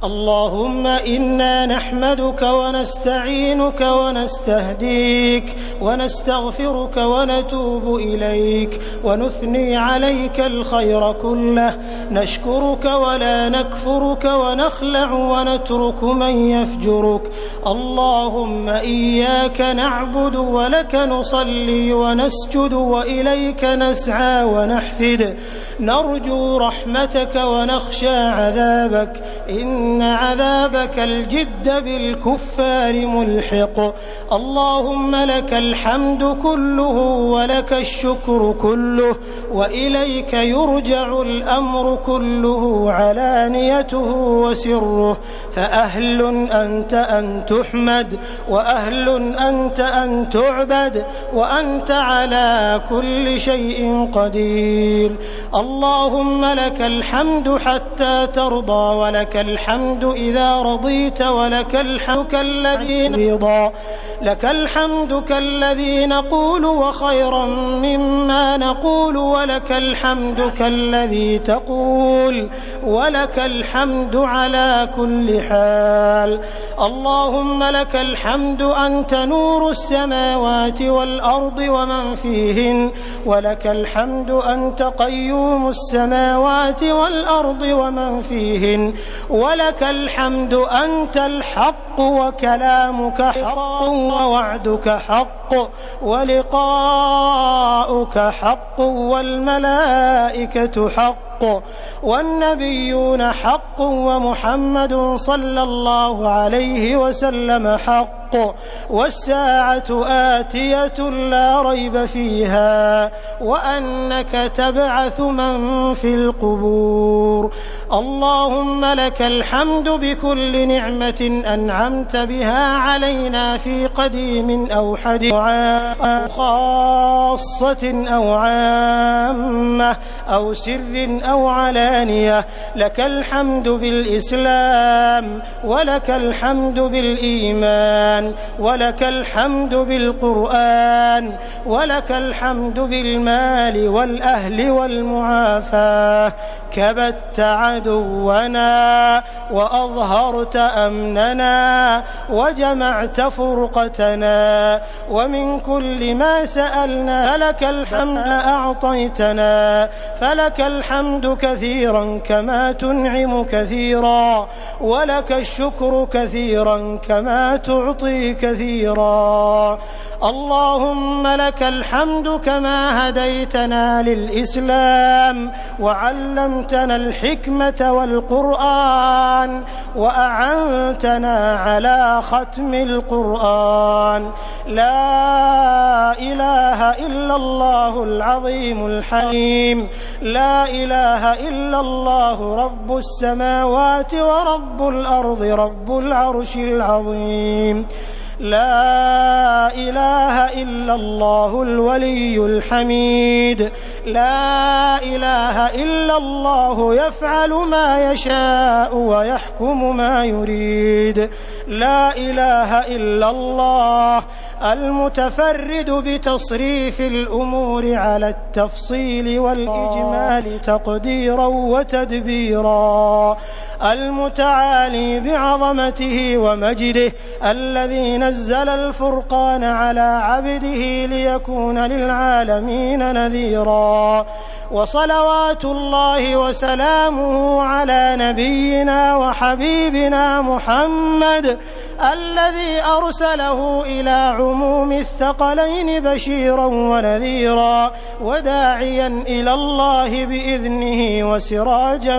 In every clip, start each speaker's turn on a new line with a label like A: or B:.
A: اللهم إنا نحمدك ونستعينك ونستهديك ونستغفرك ونتوب إليك ونثني عليك الخير كله، نشكرك ولا نكفرك ونخلع ونترك من يفجرك. اللهم إياك نعبد ولك نصلي ونسجد وإليك نسعى ونحفد، نرجو رحمتك ونخشى عذابك، إن عذابك الجد بالكفار ملحق. اللهم لك الحمد كله ولك الشكر كله، وإليك يرجع الأمر كله علانيته وسره، فأهل أنت أن تحمد وأهل أنت أن تعبد، وأنت على كل شيء قدير. اللهم لك الحمد حتى ترضى، ولك الحمد إذا رضيت، ولك الحمد كالذي رضى، لك الحمد كالذي نقول وخيرا مما نقول، ولك الحمد كالذي تقول، ولك الحمد على كل حال. اللهم لك الحمد أنت نور السماوات والأرض ومن فيهن، ولك الحمد أنت قيوم السماوات والأرض ومن فيهن، ولك الحمد أنت الحق وكلامك حق ووعدك حق ولقاؤك حق والملائكة حق والنبيون حق ومحمد صلى الله عليه وسلم حق، والساعة آتية لا ريب فيها، وأنك تبعث من في القبور. اللهم لك الحمد بكل نعمة أنعمت بها علينا في قديم أو حديث أو خاصة أو عامة أو سر أو علانية. لك الحمد بالإسلام، ولك الحمد بالإيمان، ولك الحمد بالقرآن، ولك الحمد بالمال والأهل والمعافاة. كبت عدونا وأظهرت أمننا وجمعت فرقتنا، ومن كل ما سألنا لك الحمد أعطيتنا، فلك الحمد كثيرا كما تنعم كثيرا، ولك الشكر كثيرا كما تعطي كثيرا. اللهم لك الحمد كما هديتنا للإسلام وعلمتنا الحكمة والقرآن وأعنتنا على ختم القرآن. لا إله إلا الله العظيم الحليم، لا إله إلا الله رب السماوات ورب الأرض رب العرش العظيم. لا إله إلا الله الولي الحميد، لا إله إلا الله يفعل ما يشاء ويحكم ما يريد. لا إله إلا الله المتفرد بتصريف الأمور على التفصيل والإجمال تقديرا وتدبيرا، المتعالي بعظمته ومجده، الذي نزل الفرقان على عبده ليكون للعالمين نذيرا. وصلوات الله وسلامه على نبينا وحبيبنا محمد، الذي أرسله إلى عموم الثقلين بشيرا ونذيرا، وداعيا إلى الله بإذنه وسراجا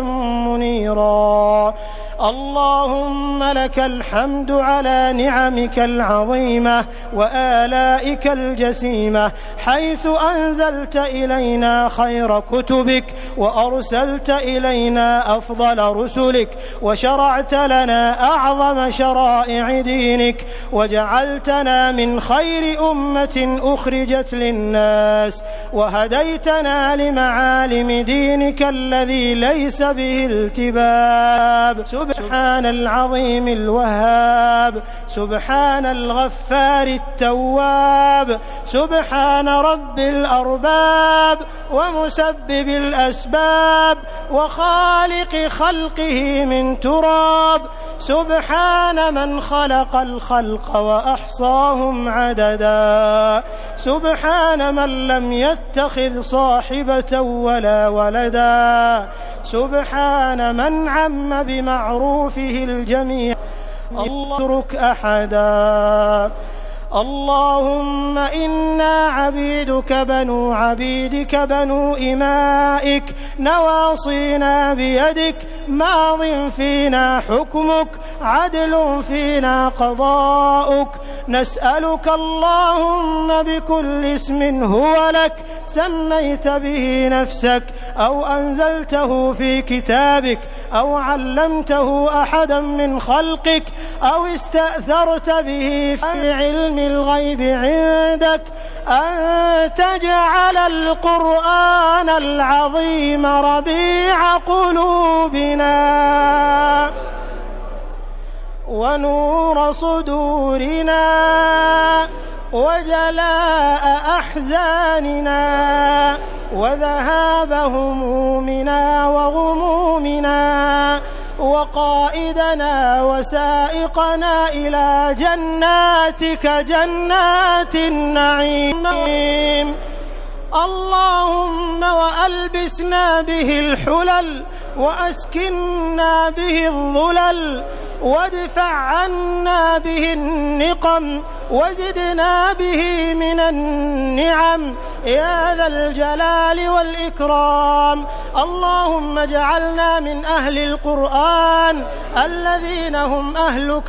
A: منيرا. اللهم لك الحمد على نعمك العظيمة وآلائك الجسيمة، حيث أنزلت إلينا خير كتبك، وأرسلت إلينا أفضل رسلك، وشرعت لنا أعظم شرائع دينك، وجعلتنا من خير أمة أخرجت للناس، وهديتنا لمعالم دينك الذي ليس به التباب. سبحان العظيم الوهاب، سبحان الغفار التواب، سبحان رب الأرباب ومسبح مسبب الأسباب وخالق خلقه من تراب، سبحان من خلق الخلق وأحصاهم عددا، سبحان من لم يتخذ صاحبة ولا ولدا، سبحان من عم بمعروفه الجميع لا يترك أحدا. اللهم إنا عبيدك بنو عبيدك بنو إمائك، نواصينا بيدك، ماض فينا حكمك، عدل فينا قضاؤك، نسألك اللهم بكل اسم هو لك سميت به نفسك أو أنزلته في كتابك أو علمته أحدا من خلقك أو استأثرت به في علم الغيب عندك، أن تجعل القرآن العظيم ربيع قلوبنا ونور صدورنا وجلاء أحزاننا وذهاب همومنا وغمومنا، وقائدنا وسائقنا إلى جناتك جنات النعيم. اللهم وألبسنا به الحلل وأسكننا به الظلل وادفع عنا به النقم وزدنا به من النعم يا ذا الجلال والإكرام. اللهم اجعلنا من أهل القرآن الذين هم أهلك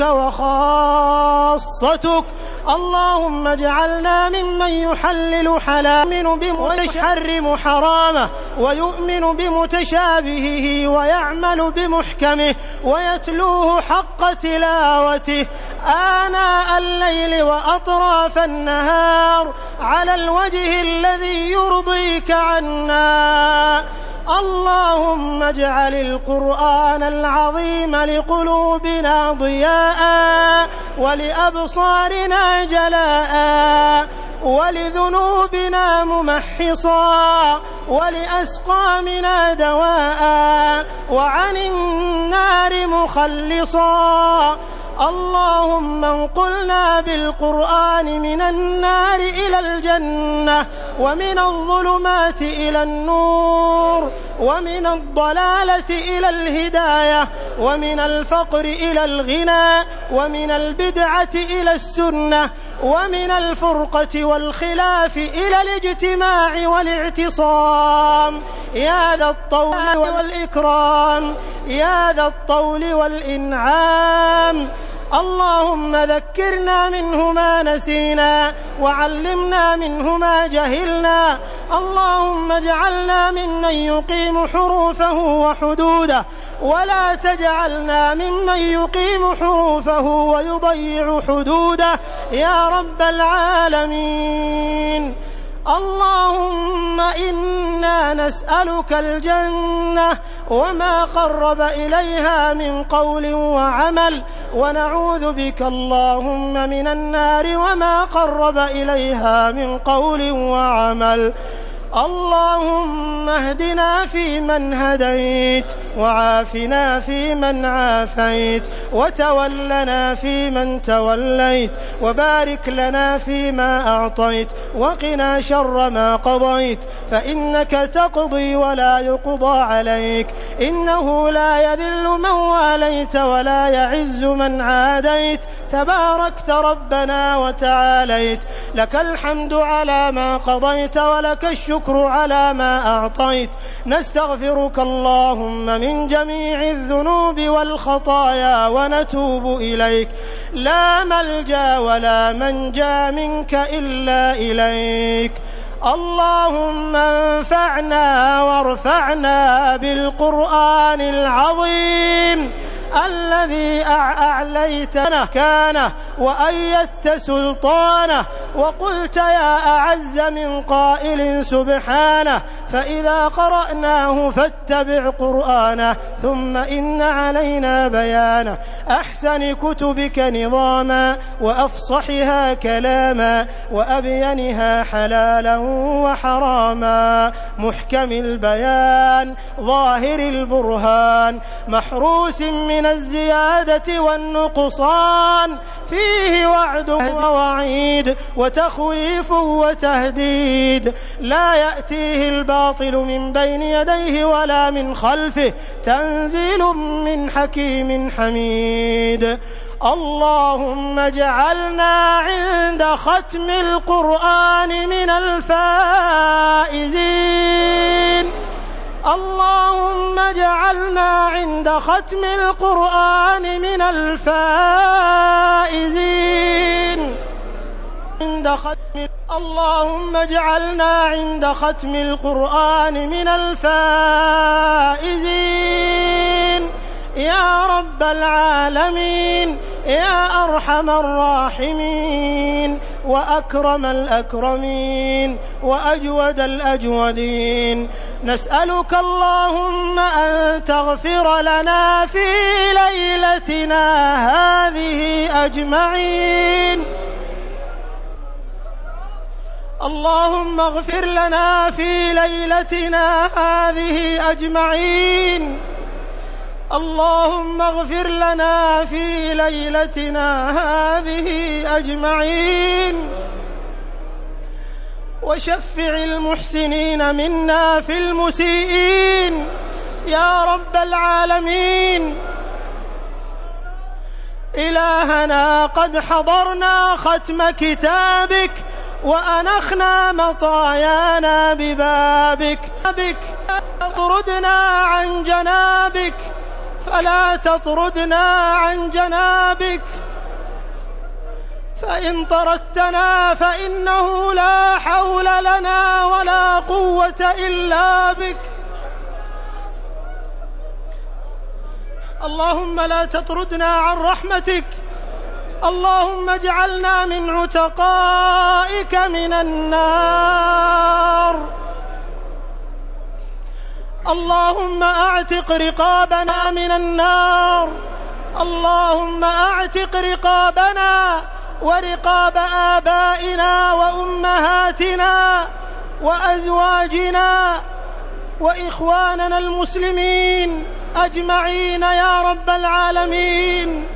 A: وخاصتك. اللهم اجعلنا ممن يحلل حلالا ويحرم حرامه ويؤمن بمتشابهه ويعمل بمحكمه ويتلوه حق تلاوته آناء الليل وأطراف النهار على الوجه الذي يرضيك عنا. اللهم اجعل القرآن العظيم لقلوبنا ضياء ولأبصارنا جلاء ولذنوبنا ممحصا ولأسقامنا دواء وعن النار مخلصا. اللهم انقلنا بالقرآن من النار إلى الجنة ومن الظلمات إلى النور ومن الضلالة إلى الهداية ومن الفقر إلى الغنى ومن البدعة إلى السنة ومن الفرقة والخلاف إلى الاجتماع والاعتصام يا ذا الطول والإكرام يا ذا الطول والإنعام. اللهم ذكرنا منه ما نسينا وعلمنا منه ما جهلنا. اللهم اجعلنا ممن يقيم حروفه وحدوده ولا تجعلنا ممن يقيم حروفه ويضيع حدوده يا رب العالمين. اللهم إنا نسألك الجنة وما قرب إليها من قول وعمل ونعوذ بك اللهم من النار وما قرب إليها من قول وعمل. اللهم اهدنا فيمن هديت وعافنا فيمن عافيت وتولنا فيمن توليت وبارك لنا فيما أعطيت وقنا شر ما قضيت فإنك تقضي ولا يقضى عليك إنه لا يذل من واليت ولا يعز من عاديت تباركت ربنا وتعاليت. لك الحمد على ما قضيت ولك الشكر على ما أعطيت. نستغفرك اللهم من جميع الذنوب والخطايا ونتوب إليك. لا ملجأ ولا منجا منك إلا إليك. اللهم انفعنا وارفعنا بالقرآن العظيم الذي أعليتنا كانه وأيدت سلطانه وقلت يا أعز من قائل سبحانه فإذا قرأناه فاتبع قرآنه ثم إن علينا بيانه أحسن كتبك نظاما وأفصحها كلاما وأبينها حلالا وحراما محكم البيان ظاهر البرهان محروس من الزيادة والنقصان فيه وعد ووعيد وتخويف وتهديد لا يأتيه الباطل من بين يديه ولا من خلفه تنزيل من حكيم حميد اللهم اجعلنا عند ختم القرآن من الفائزين اللهم اجعلنا عند ختم القرآن من الفائزين اللهم اجعلنا عند ختم القرآن من الفائزين يا رب العالمين يا أرحم الراحمين وأكرم الأكرمين وأجود الأجودين نسألك اللهم أن تغفر لنا في ليلتنا هذه أجمعين اللهم اغفر لنا في ليلتنا هذه أجمعين اللهم اغفر لنا في ليلتنا هذه أجمعين وشفع المحسنين منا في المسيئين يا رب العالمين إلهنا قد حضرنا ختم كتابك وأنخنا مطايانا ببابك تطردنا عن جنابك فلا تطردنا عن جنابك فإن طردتنا فإنه لا حول لنا ولا قوة إلا بك اللهم لا تطردنا عن رحمتك اللهم اجعلنا من عتقائك من النار اللهم اعتق رقابنا من النار اللهم اعتق رقابنا ورقاب آبائنا وأمهاتنا وأزواجنا وإخواننا المسلمين أجمعين يا رب العالمين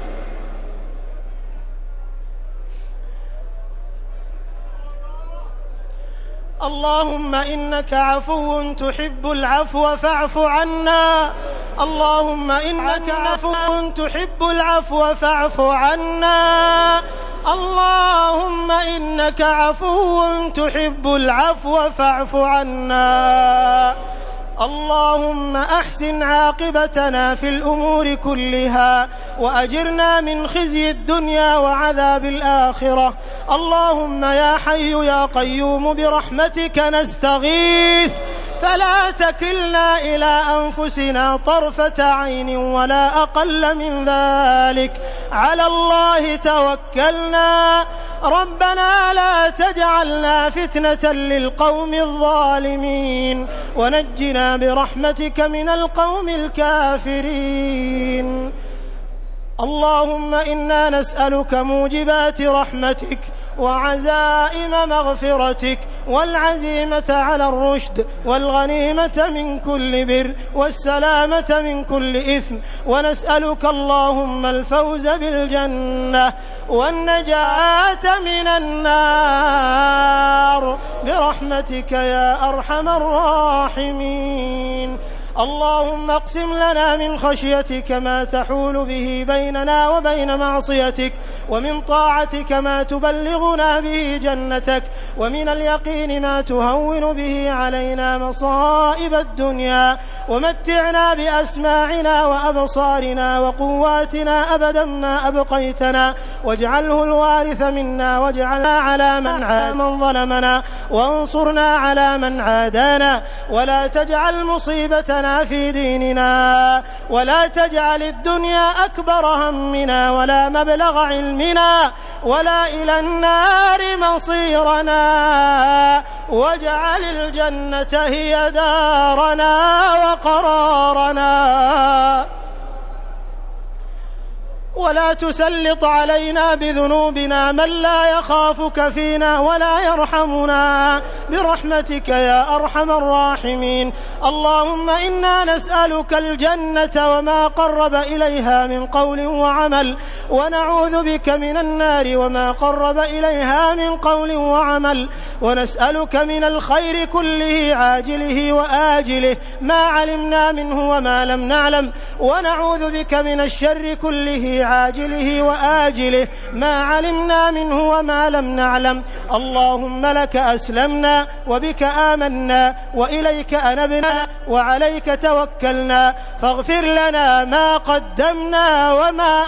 A: اللهم إنك عفو تحب العفو فاعف عنا اللهم إنك عفو تحب العفو فاعف عنا اللهم إنك عفو تحب العفو فاعف عنا اللهم أحسن عاقبتنا في الأمور كلها وأجرنا من خزي الدنيا وعذاب الآخرة اللهم يا حي يا قيوم برحمتك نستغيث فلا تكلنا إلى أنفسنا طرفة عين ولا أقل من ذلك على الله توكلنا ربنا لا تجعلنا فتنة للقوم الظالمين ونجنا برحمتك من القوم الكافرين اللهم إنا نسألك موجبات رحمتك وعزائم مغفرتك والعزيمة على الرشد والغنيمة من كل بر والسلامة من كل إثم ونسألك اللهم الفوز بالجنة والنجاة من النار برحمتك يا أرحم الراحمين اللهم اقسم لنا من خشيتك ما تحول به بيننا وبين معصيتك ومن طاعتك ما تبلغنا به جنتك ومن اليقين ما تهون به علينا مصائب الدنيا ومتعنا بأسماعنا وأبصارنا وقواتنا أبدا ما أبقيتنا واجعله الوارث منا واجعلنا على من ظلمنا وانصرنا على من عادانا ولا تجعل مصيبتنا لنا في ديننا، ولا تجعل الدنيا أكبر همنا ولا مبلغ علمنا ولا إلى النار مصيرنا، واجعل الجنة هي دارنا وقرارنا، ولا تسلط علينا بذنوبنا من لا يخافك فينا ولا يرحمنا برحمتك يا أرحم الراحمين. اللهم إنا نسألك الجنة وما قرب إليها من قول وعمل، ونعوذ بك من النار وما قرب إليها من قول وعمل، ونسألك من الخير كله عاجله وآجله ما علمنا منه وما لم نعلم، ونعوذ بك من الشر كله عاجله وآجله ما علمنا منه وما لم نعلم. اللهم لك أسلمنا وبك آمنا وإليك أنبنا وعليك توكلنا، فاغفر لنا ما قدمنا وما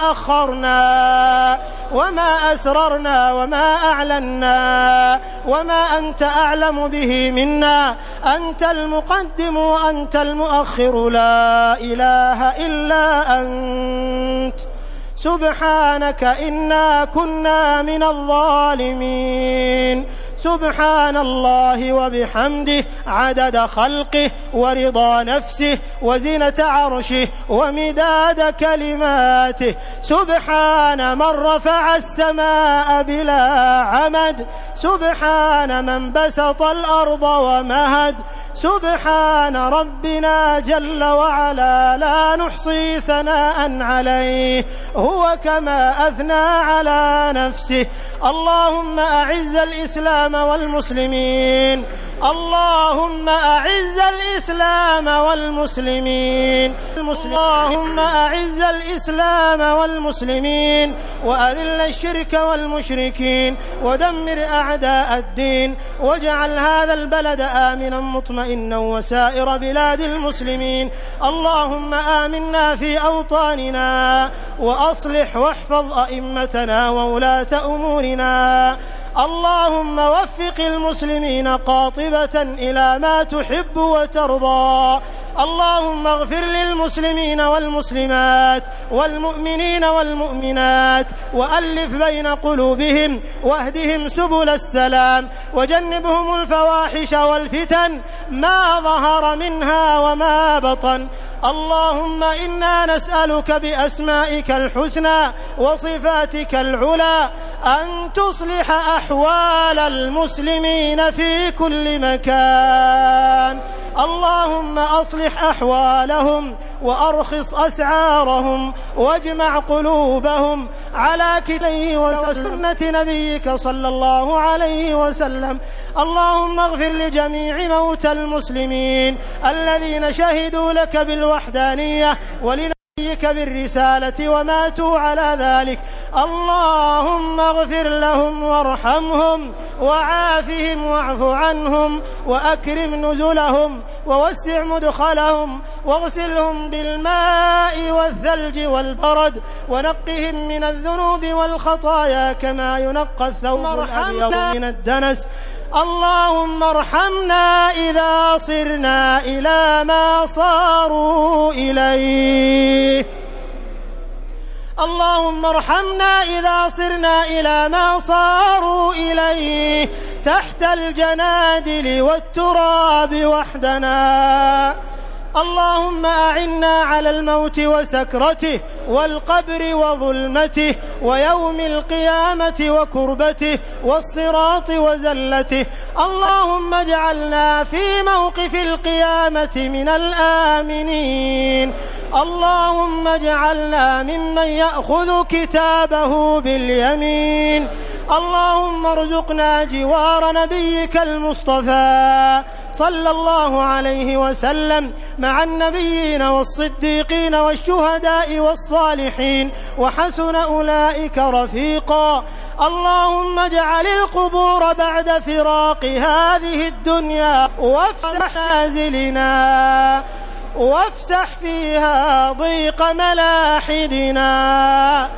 A: أخرنا وما أسررنا وما أعلنا وما أنت أعلم به منا، أنت المقدم وأنت المؤخر، لا إله إلا أنت، سبحانك إنا كنا من الظالمين. سبحان الله وبحمده عدد خلقه ورضا نفسه وزنة عرشه ومداد كلماته. سبحان من رفع السماء بلا عمد، سبحان من بسط الأرض ومهد، سبحان ربنا جل وعلا لا نحصي ثناء عليه هو كما أثنى على نفسه. اللهم أعز الإسلام والمسلمين، اللهم أعز الإسلام والمسلمين، اللهم أعز الإسلام والمسلمين وأذل الشرك والمشركين ودمر أعداء الدين، واجعل هذا البلد آمنا مطمئنا وسائر بلاد المسلمين. اللهم آمنا في أوطاننا وأصلح واحفظ أئمتنا وولاة أمورنا. اللهم وفق المسلمين قاطبة إلى ما تحب وترضى. اللهم اغفر للمسلمين والمسلمات والمؤمنين والمؤمنات وألف بين قلوبهم واهدهم سبل السلام، وجنبهم الفواحش والفتن ما ظهر منها وما بطن. اللهم إنا نسألك بأسمائك الحسنى وصفاتك العلى أن تصلح أحوال المسلمين في كل مكان. اللهم أصلح أحوالهم وأرخص أسعارهم واجمع قلوبهم على كتابه وسنة نبيك صلى الله عليه وسلم. اللهم اغفر لجميع موتى المسلمين الذين شهدوا لك بالوحدانية ولنبيك بالرسالة وماتوا على ذلك. اللهم اغفر لهم وارحمهم وعافهم واعف عنهم وأكرم نزلهم ووسع مدخلهم واغسلهم بالماء والثلج والبرد ونقهم من الذنوب والخطايا كما ينقى الثوب الأبيض من الدنس. اللهم ارحمنا إذا صرنا إلى ما صاروا إليه. اللهم ارحمنا إذا صرنا إلى ما صاروا إليه تحت الجنادل والتراب وحدنا. اللهم أعنا على الموت وسكرته والقبر وظلمته ويوم القيامة وكربته والصراط وزلته. اللهم اجعلنا في موقف القيامة من الآمنين. اللهم اجعلنا ممن يأخذ كتابه باليمين. اللهم ارزقنا جوار نبيك المصطفى صلى الله عليه وسلم مع النبيين والصديقين والشهداء والصالحين وحسن أولئك رفيقا. اللهم اجعل القبور بعد فراق هذه الدنيا وافسح نازلنا وافسح فيها ضيق ملاحدنا.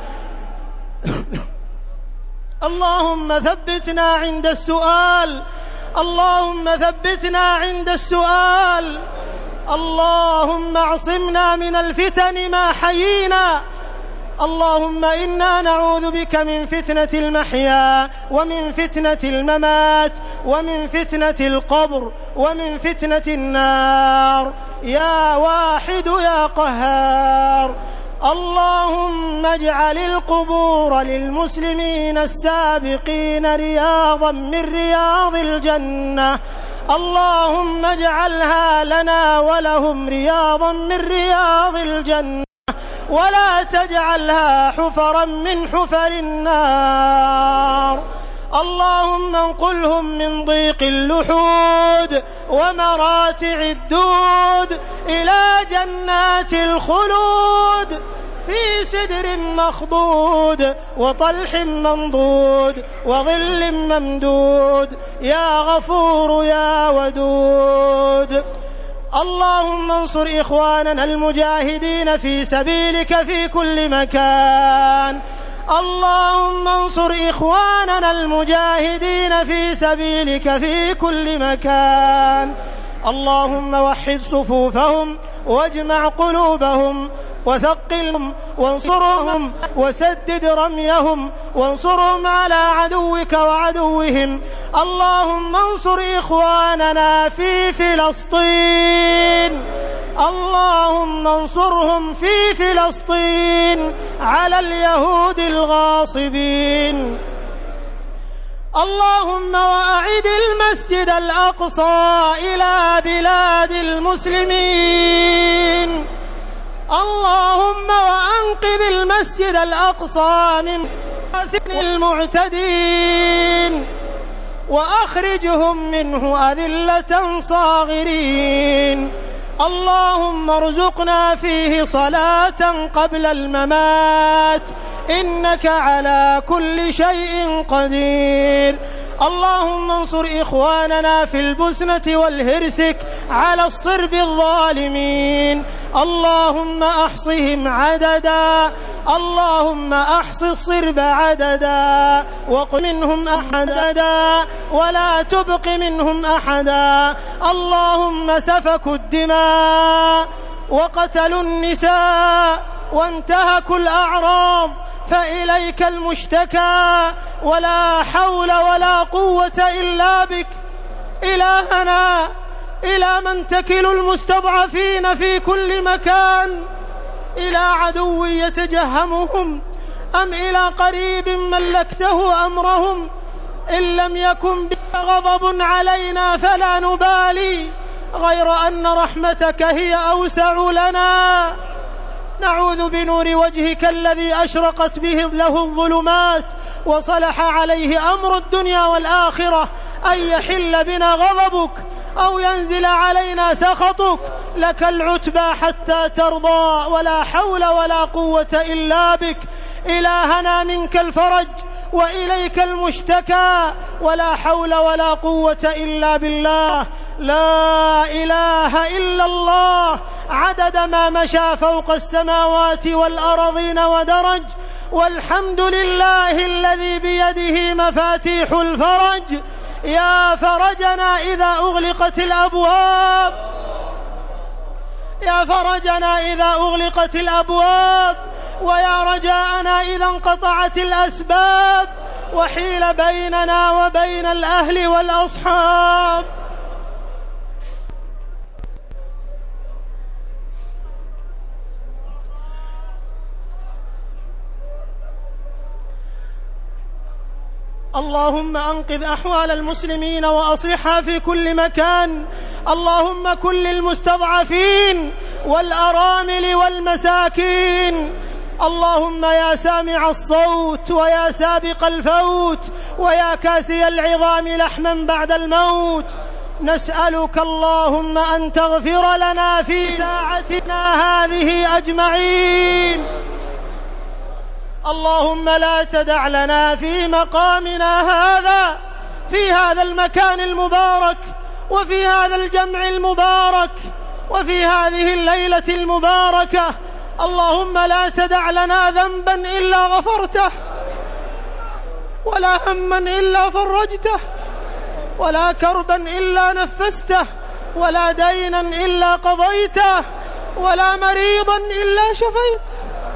A: اللهم ثبتنا عند السؤال، اللهم ثبتنا عند السؤال. اللهم اعصمنا من الفتن ما حيينا. اللهم إنا نعوذ بك من فتنة المحيا ومن فتنة الممات ومن فتنة القبر ومن فتنة النار يا واحد يا قهار. اللهم اجعل القبور للمسلمين السابقين رياضا من رياض الجنة. اللهم اجعلها لنا ولهم رياضا من رياض الجنة، ولا تجعلها حفرا من حفر النار. اللهم انقلهم من ضيق اللحود ومراتع الدود إلى جنات الخلود في سدر مخضود وطلح منضود وظل ممدود يا غفور يا ودود. اللهم انصر إخواننا المجاهدين في سبيلك في كل مكان. اللهم انصر إخواننا المجاهدين في سبيلك في كل مكان. اللهم وحد صفوفهم واجمع قلوبهم وثقلهم وانصرهم وسدد رميهم وانصرهم على عدوك وعدوهم. اللهم انصر إخواننا في فلسطين. اللهم انصرهم في فلسطين على اليهود الغاصبين. اللهم وأعد المسجد الأقصى إلى بلاد المسلمين. اللهم وأنقذ المسجد الأقصى من المعتدين وأخرجهم منه أذلة صاغرين. اللهم ارزقنا فيه صلاة قبل الممات إنك على كل شيء قدير. اللهم انصر إخواننا في البوسنة والهرسك على الصرب الظالمين. اللهم أحصهم عددا. اللهم أحص الصرب عددا وقل منهم أحدا ولا تبق منهم أحدا. اللهم سفكوا الدماء وقتلوا النساء وانتهكوا الأعراض فإليك المشتكى ولا حول ولا قوة إلا بك. إلهنا إلى من تكل المستضعفين في كل مكان؟ إلى عدو يتجهمهم أم إلى قريب ملكته أمرهم؟ إن لم يكن بك غضب علينا فلا نبالي، غير أن رحمتك هي أوسع لنا. نعوذ بنور وجهك الذي أشرقت به له الظلمات وصلح عليه أمر الدنيا والآخرة أن يحل بنا غضبك أو ينزل علينا سخطك. لك العتبى حتى ترضى ولا حول ولا قوة إلا بك. إلهنا منك الفرج وإليك المشتكى ولا حول ولا قوة إلا بالله. لا إله إلا الله عدد ما مشى فوق السماوات والأرضين ودرج. والحمد لله الذي بيده مفاتيح الفرج. يا فرجنا إذا أغلقت الأبواب، يا فرجنا إذا أغلقت الأبواب، ويا رجاءنا إذا انقطعت الأسباب وحيل بيننا وبين الأهل والأصحاب. اللهم أنقذ أحوال المسلمين وأصلحها في كل مكان. اللهم كن للمستضعفين والأرامل والمساكين. اللهم يا سامع الصوت ويا سابق الفوت ويا كاسي العظام لحما بعد الموت، نسألك اللهم أن تغفر لنا في ساعتنا هذه أجمعين. اللهم لا تدع لنا في مقامنا هذا، في هذا المكان المبارك وفي هذا الجمع المبارك وفي هذه الليلة المباركة، اللهم لا تدع لنا ذنبا إلا غفرته، ولا هما إلا فرجته، ولا كربا إلا نفسته، ولا دينا إلا قضيته، ولا مريضا إلا شفيته،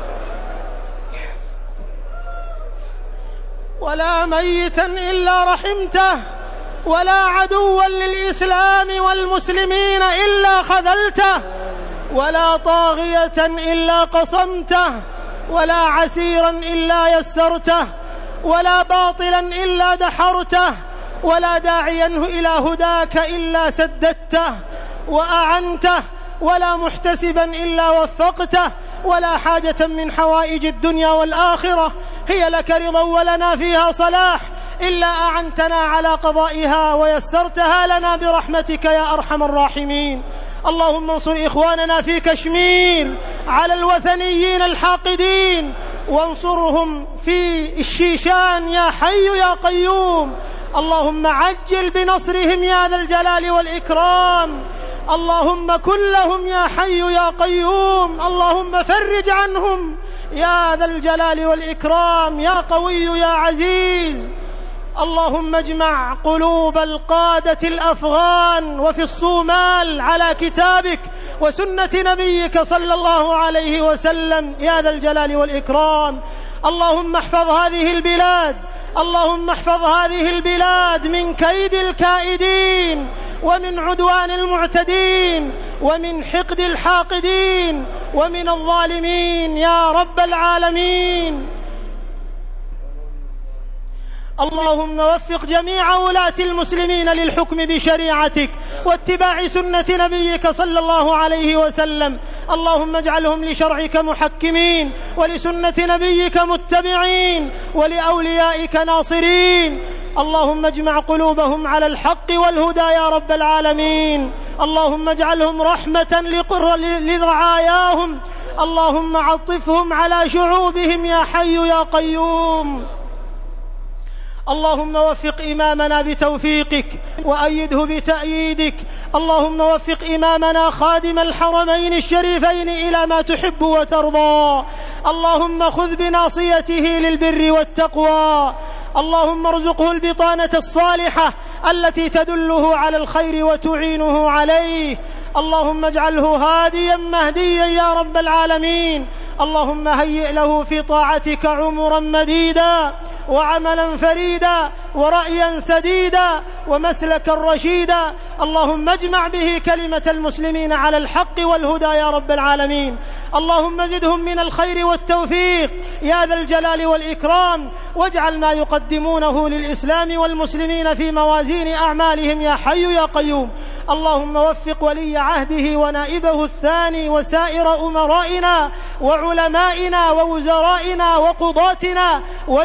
A: ولا ميتا إلا رحمته، ولا عدوا للإسلام والمسلمين إلا خذلته، ولا طاغية إلا قصمته، ولا عسيرا إلا يسرته، ولا باطلا إلا دحرته، ولا داعيا إلى هداك إلا سددته وأعنته، ولا محتسبا إلا وفقته، ولا حاجة من حوائج الدنيا والآخرة هي لك رضا ولنا فيها صلاح إلا أعنتنا على قضائها ويسرتها لنا برحمتك يا أرحم الراحمين. اللهم انصر إخواننا في كشمير على الوثنيين الحاقدين، وانصرهم في الشيشان يا حي يا قيوم. اللهم عجل بنصرهم يا ذا الجلال والإكرام. اللهم كن لهم يا حي يا قيوم. اللهم فرج عنهم يا ذا الجلال والإكرام يا قوي يا عزيز. اللهم اجمع قلوب القادة الأفغان وفي الصومال على كتابك وسنة نبيك صلى الله عليه وسلم يا ذا الجلال والإكرام. اللهم احفظ هذه البلاد، اللهم احفظ هذه البلاد من كيد الكائدين، ومن عدوان المعتدين، ومن حقد الحاقدين، ومن الظالمين يا رب العالمين. اللهم وفق جميع ولاة المسلمين للحكم بشريعتك واتباع سنة نبيك صلى الله عليه وسلم. اللهم اجعلهم لشرعك محكمين، ولسنة نبيك متبعين، ولأوليائك ناصرين. اللهم اجمع قلوبهم على الحق والهدى يا رب العالمين. اللهم اجعلهم رحمة لرعاياهم. اللهم عطفهم على شعوبهم يا حي يا قيوم. اللهم وفق إمامنا بتوفيقك وأيده بتأييدك. اللهم وفق إمامنا خادم الحرمين الشريفين إلى ما تحب وترضى. اللهم خذ بناصيته للبر والتقوى. اللهم ارزقه البطانة الصالحة التي تدله على الخير وتعينه عليه. اللهم اجعله هاديا مهديا يا رب العالمين. اللهم هيئ له في طاعتك عمرا مديدا، وعملا فريدا، ورأيا سديدا، ومسلكا رشيدا. اللهم اجمع به كلمة المسلمين على الحق والهدى يا رب العالمين. اللهم زدهم من الخير والتوفيق يا ذا الجلال والإكرام، واجعل ما يقدمونه للإسلام والمسلمين في موازين أعمالهم يا حي يا قيوم. اللهم وفق ولي عهده ونائبه الثاني وسائر أمرائنا وعلمائنا ووزرائنا وقضاتنا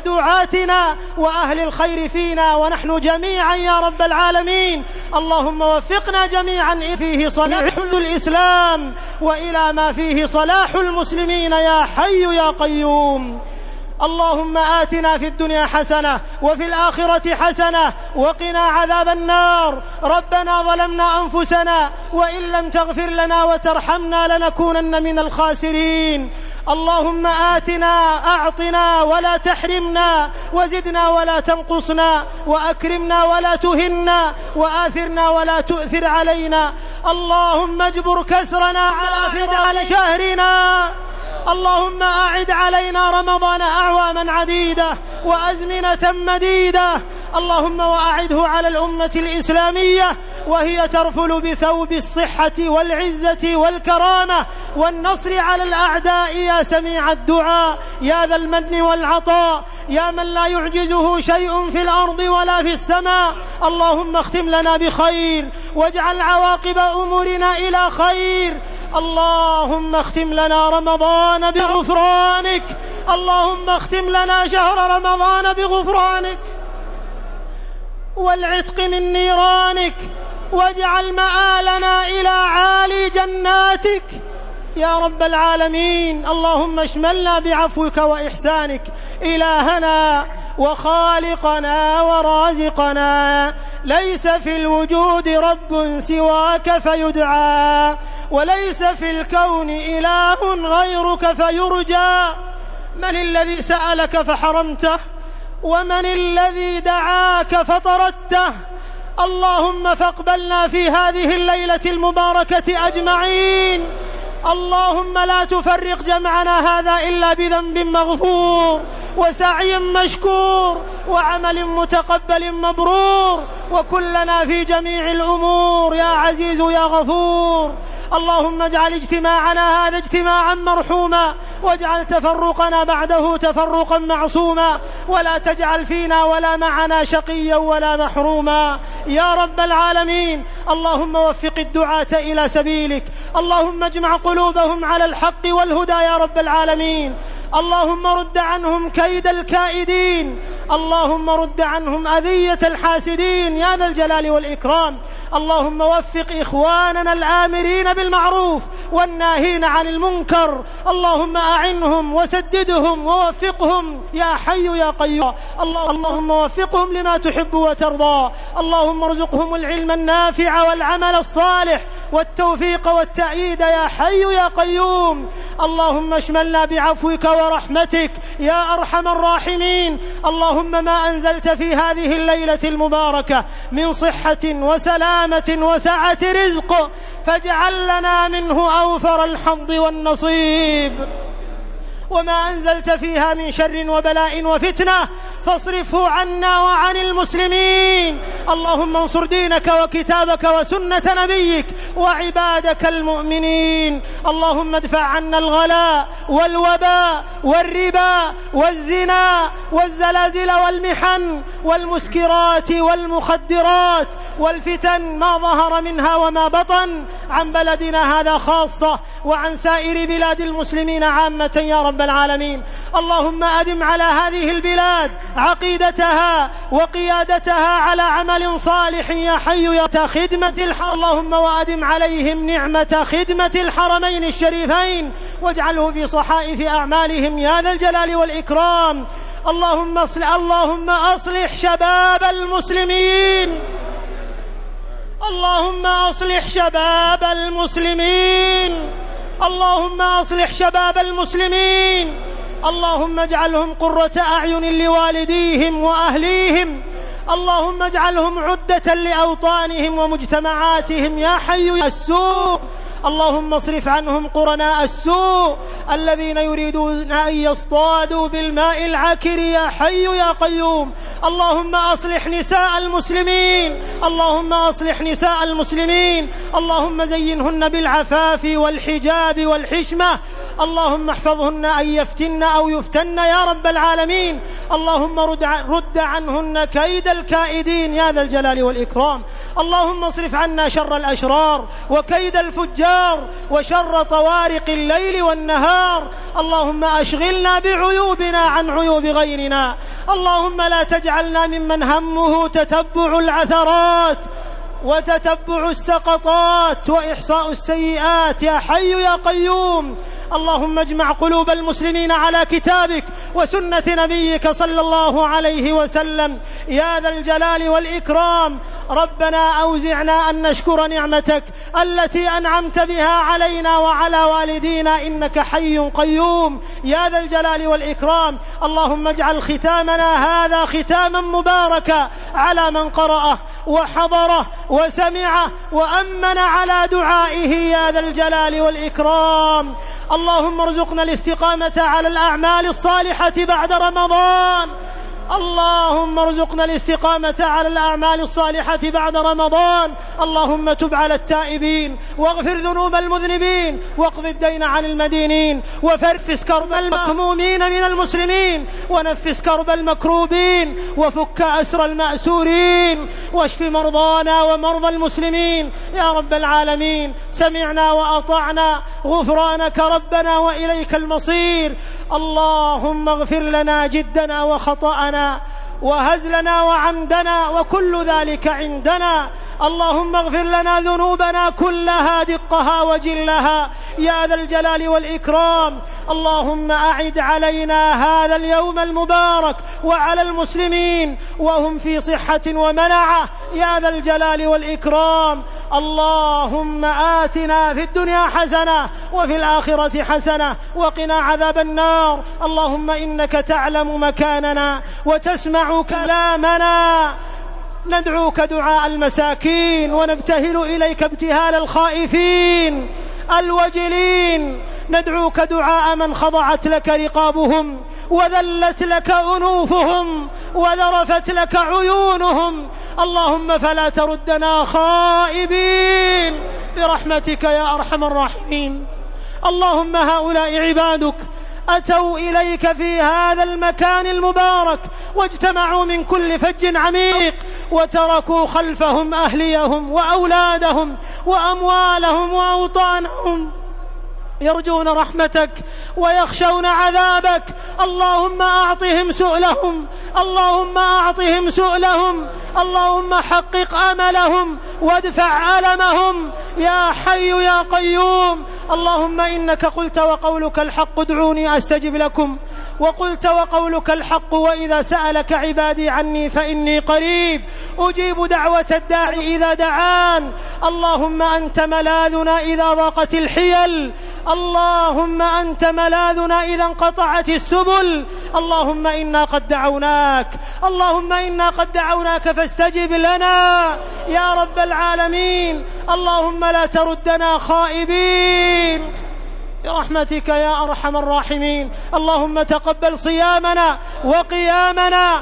A: ودعاتنا وأهل الخير فينا ونحن جميعا يا رب العالمين. اللهم وفقنا جميعا فيه صلاح الإسلام وإلى ما فيه صلاح المسلمين يا حي يا قيوم. اللهم آتنا في الدنيا حسنة وفي الآخرة حسنة وقنا عذاب النار. ربنا ظلمنا أنفسنا وإن لم تغفر لنا وترحمنا لنكونن من الخاسرين. اللهم آتنا، أعطنا ولا تحرمنا، وزدنا ولا تنقصنا، وأكرمنا ولا تهنا، وآثرنا ولا تؤثر علينا. اللهم اجبر كسرنا على فضال شهرنا. اللهم أعد علينا رمضان أعواما عديدة وأزمنة مديدة. اللهم وأعده على الأمة الإسلامية وهي ترفل بثوب الصحة والعزة والكرامة والنصر على الأعداء يا سميع الدعاء يا ذا المن والعطاء يا من لا يعجزه شيء في الأرض ولا في السماء. اللهم اختم لنا بخير واجعل عواقب أمورنا إلى خير. اللهم اختم لنا رمضان بغفرانك. اللهم اختم لنا شهر رمضان بغفرانك والعتق من نيرانك، واجعل مآلنا إلى عالي جناتك يا رب العالمين. اللهم اشملنا بعفوك وإحسانك إلهنا وخالقنا ورازقنا. ليس في الوجود رب سواك فيدعى، وليس في الكون إله غيرك فيرجى. من الذي سألك فحرمته؟ ومن الذي دعاك فطردته؟ اللهم فاقبلنا في هذه الليلة المباركة أجمعين. اللهم لا تفرق جمعنا هذا إلا بذنب مغفور وسعي مشكور وعمل متقبل مبرور، وكلنا في جميع الأمور يا عزيز يا غفور. اللهم اجعل اجتماعنا هذا اجتماعا مرحوما، واجعل تفرقنا بعده تفرقا معصوما، ولا تجعل فينا ولا معنا شقيا ولا محروما يا رب العالمين. اللهم وفق الدعاة إلى سبيلك، اللهم اجمع قلوبهم على الحق والهدى يا رب العالمين. اللهم رد عنهم كيد الكائدين، اللهم رد عنهم أذية الحاسدين يا ذا الجلال والإكرام. اللهم وفق إخواننا الآمرين بالمعروف والناهين عن المنكر، اللهم أعنهم وسددهم ووفقهم يا حي يا قيوم. اللهم وفقهم لما تحب وترضى. اللهم ارزقهم العلم النافع والعمل الصالح والتوفيق والتأييد يا حي يا قيوم. اللهم اشملنا بعفوك ورحمتك يا أرحم الراحمين. اللهم ما أنزلت في هذه الليلة المباركة من صحة وسلامة وسعة رزق فاجعل لنا منه أوفر الحظ والنصيب، وما أنزلت فيها من شر وبلاء وفتنة فاصرفه عنا وعن المسلمين. اللهم انصر دينك وكتابك وسنة نبيك وعبادك المؤمنين. اللهم ادفع عنا الغلاء والوباء والربا والزنا والزلازل والمحن والمسكرات والمخدرات والفتن ما ظهر منها وما بطن عن بلدنا هذا خاصة وعن سائر بلاد المسلمين عامة يا رب العالمين. اللهم أدم على هذه البلاد عقيدتها وقيادتها على عمل صالح يا حي يا خدمة اللهم وأدم عليهم نعمة خدمة الحرمين الشريفين واجعله في صحائف أعمالهم يا ذا الجلال والإكرام. اللهم أصلح شباب المسلمين، اللهم أصلح شباب المسلمين، اللهم أصلح شباب المسلمين. اللهم اجعلهم قرة أعين لوالديهم وأهليهم، اللهم اجعلهم عدة لأوطانهم ومجتمعاتهم يا حي يا السوء. اللهم اصرف عنهم قرناء السوء الذين يريدون أن يصطادوا بالماء العكر يا حي يا قيوم. اللهم أصلح نساء المسلمين، اللهم أصلح نساء المسلمين، اللهم زينهن بالعفاف والحجاب والحشمة، اللهم احفظهن أن يفتن أو يفتن يا رب العالمين. اللهم رد عنهن كيد الكائدين يا ذا الجلال والإكرام. اللهم اصرف عنا شر الأشرار وكيد الفجار وشر طوارق الليل والنهار. اللهم أشغلنا بعيوبنا عن عيوب غيرنا. اللهم لا تجعلنا ممن همه تتبع العثرات وتتبع السقطات وإحصاء السيئات يا حي يا قيوم. اللهم اجمع قلوب المسلمين على كتابك وسنة نبيك صلى الله عليه وسلم يا ذا الجلال والإكرام. ربنا أوزعنا أن نشكر نعمتك التي أنعمت بها علينا وعلى والدينا إنك حي قيوم يا ذا الجلال والإكرام. اللهم اجعل ختامنا هذا ختاما مباركا على من قرأه وحضره وسمعه وأمن على دعائه يا ذا الجلال والإكرام. اللهم ارزقنا الاستقامة على الأعمال الصالحة بعد رمضان، اللهم ارزقنا الاستقامة على الأعمال الصالحة بعد رمضان. اللهم تب على التائبين واغفر ذنوب المذنبين واقض الدين عن المدينين وفرفس كرب المهمومين من المسلمين ونفس كرب المكروبين وفك أسر المأسورين واشف مرضانا ومرضى المسلمين يا رب العالمين. سمعنا وأطعنا غفرانك ربنا وإليك المصير. اللهم اغفر لنا جدنا وخطأنا وهزلنا وعمدنا وكل ذلك عندنا. اللهم اغفر لنا ذنوبنا كلها دقها وجلها يا ذا الجلال والإكرام. اللهم أعد علينا هذا اليوم المبارك وعلى المسلمين وهم في صحة ومنعة يا ذا الجلال والإكرام. اللهم آتنا في الدنيا حسنة وفي الآخرة حسنة وقنا عذاب النار. اللهم إنك تعلم مكاننا وتسمع كلامنا ندعوك دعاء المساكين، ونبتهل إليك ابتهال الخائفين الوجلين، ندعوك دعاء من خضعت لك رقابهم وذلت لك أنوفهم وذرفت لك عيونهم. اللهم فلا تردنا خائبين برحمتك يا أرحم الراحمين. اللهم هؤلاء عبادك أتوا إليك في هذا المكان المبارك واجتمعوا من كل فج عميق، وتركوا خلفهم أهليهم وأولادهم وأموالهم وأوطانهم، يرجون رحمتك ويخشون عذابك. اللهم أعطهم سؤلهم، اللهم أعطهم سؤلهم، اللهم حقق أملهم وادفع ألمهم يا حي يا قيوم. اللهم إنك قلت وقولك الحق ادعوني أستجب لكم، وقلت وقولك الحق وإذا سألك عبادي عني فإني قريب أجيب دعوة الداعي إذا دعان. اللهم أنت ملاذنا إذا ضاقت الحيل، اللهم أنت ملاذنا إذا انقطعت السبل. اللهم إنا قد دعوناك، اللهم إنا قد دعوناك فاستجب لنا يا رب العالمين. اللهم لا تردنا خائبين برحمتك يا أرحم الراحمين. اللهم تقبل صيامنا وقيامنا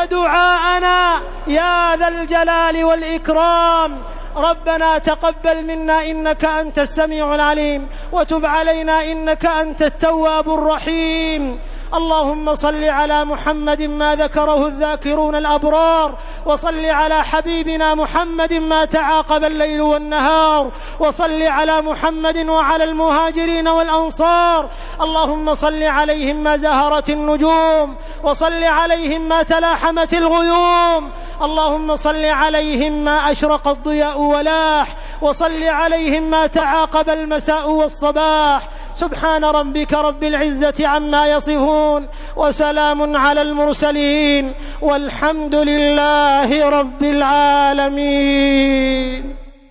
A: ودعاءنا يا ذا الجلال والإكرام. ربنا تقبل منا إنك أنت السميع العليم، وتب علينا إنك أنت التواب الرحيم. اللهم صل على محمد ما ذكره الذاكرون الأبرار، وصل على حبيبنا محمد ما تعاقب الليل والنهار، وصل على محمد وعلى المهاجرين والأنصار. اللهم صل عليهم ما زهرت النجوم، وصل عليهم ما تلاحمت الغيوم، اللهم صل عليهم ما أشرق الضياء ولاح، وصل عليهم ما تعاقب المساء والصباح. سبحان ربك رب العزة عما يصفون، وسلام على المرسلين، والحمد لله رب العالمين.